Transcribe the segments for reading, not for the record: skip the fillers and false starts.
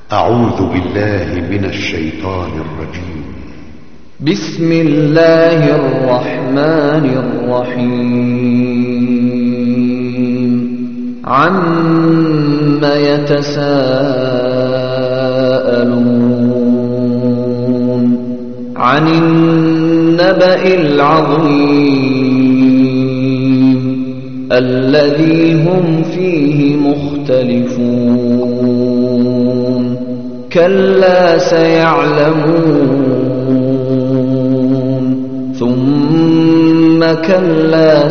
أعوذ بالله من الشيطان الرجيم. بسم الله الرحمن الرحيم. عَمَّ يتساءلون عن النبأ العظيم الذي هم فيه مختلفون كلا سيعلمون ثم كلا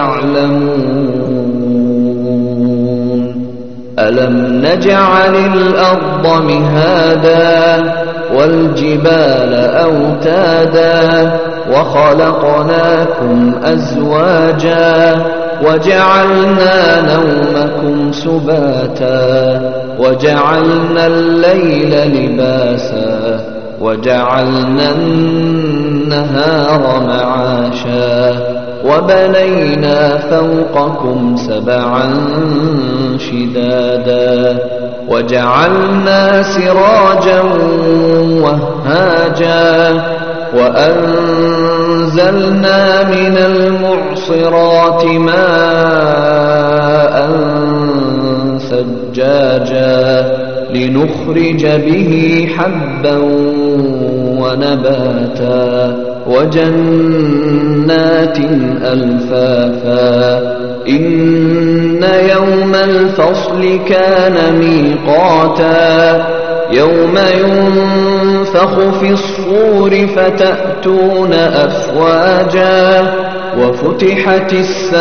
سيعلمون ألم نجعل الأرض مهادا والجبال أوتادا وخلقناكم أزواجا وجعلنا نومكم سباتا وجعلنا الليل لباسا وجعلنا النهار معاشا وبنينا فوقكم سبعا شدادا وجعلنا سراجا وهاجا وأنزلنا من المعصرات ماء ثجاجا لنخرج به حبا ونباتا وجنات ألفافا إن يوم الفصل كان ميقاتا يوم ينفخ في الصور فتأتون أفواجا وفتحت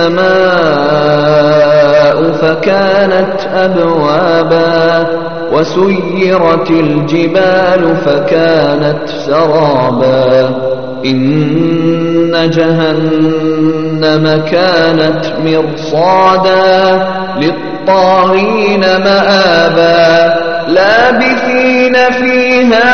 السماء فكانت أبوابا وسيرت الجبال فكانت سرابا إن جهنم كانت مرصادا للطاغين مآبا لابثين فيها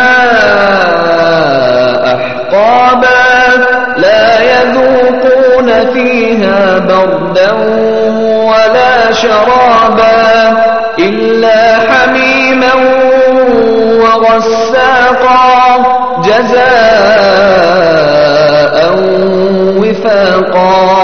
أحقابا لا يذوقون فيها بردا ولا شرابا إلا حميما وغساقا جزاء وفاقا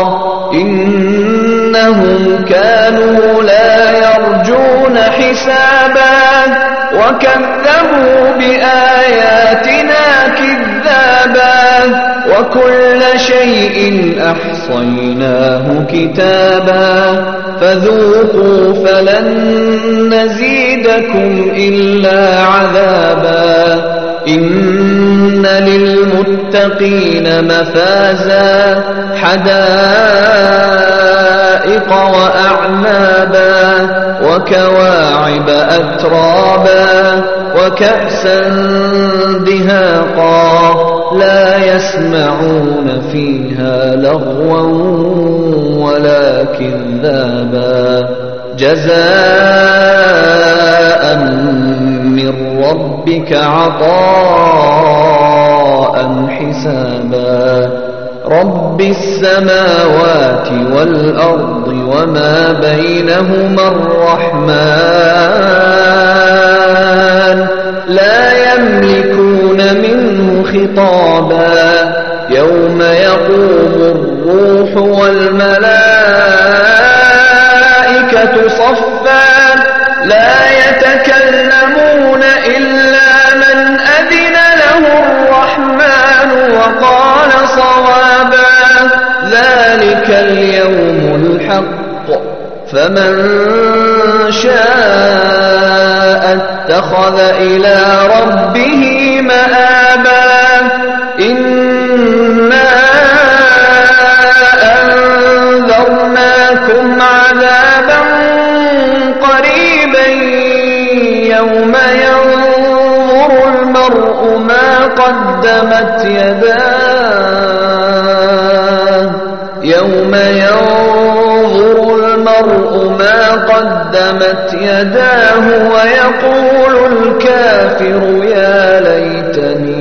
إنهم كانوا لا يرجون حسابا وكذبوا بآياتنا كذابا وكل شيء أحصيناه كتابا فذوقوا فلن نزيدكم إلا عذابا إن للمتقين مفازا حدائق وأعنابا وكواعب أترابا وكأسا دهاقا لا يسمعون فيها لغوا ولا كذابا جزاء من ربك عطاء حسابا رب السماوات والأرض وما بينهما الرحمن لا يملكون منه خطابا يوم يقوم الروح والملائكة صفا لا يتكلمون إلا من أذن له الرحمن وقال صوابا ذلك اليوم الحق فمن شاء اتخذ إلى ربه مآبا إنا أنذرناكم عذابا قريبا يوم ينظر المرء ما قدمت يداه يوم ينظر المرء ما قدمت يداه ويقول الكافر يا ليتني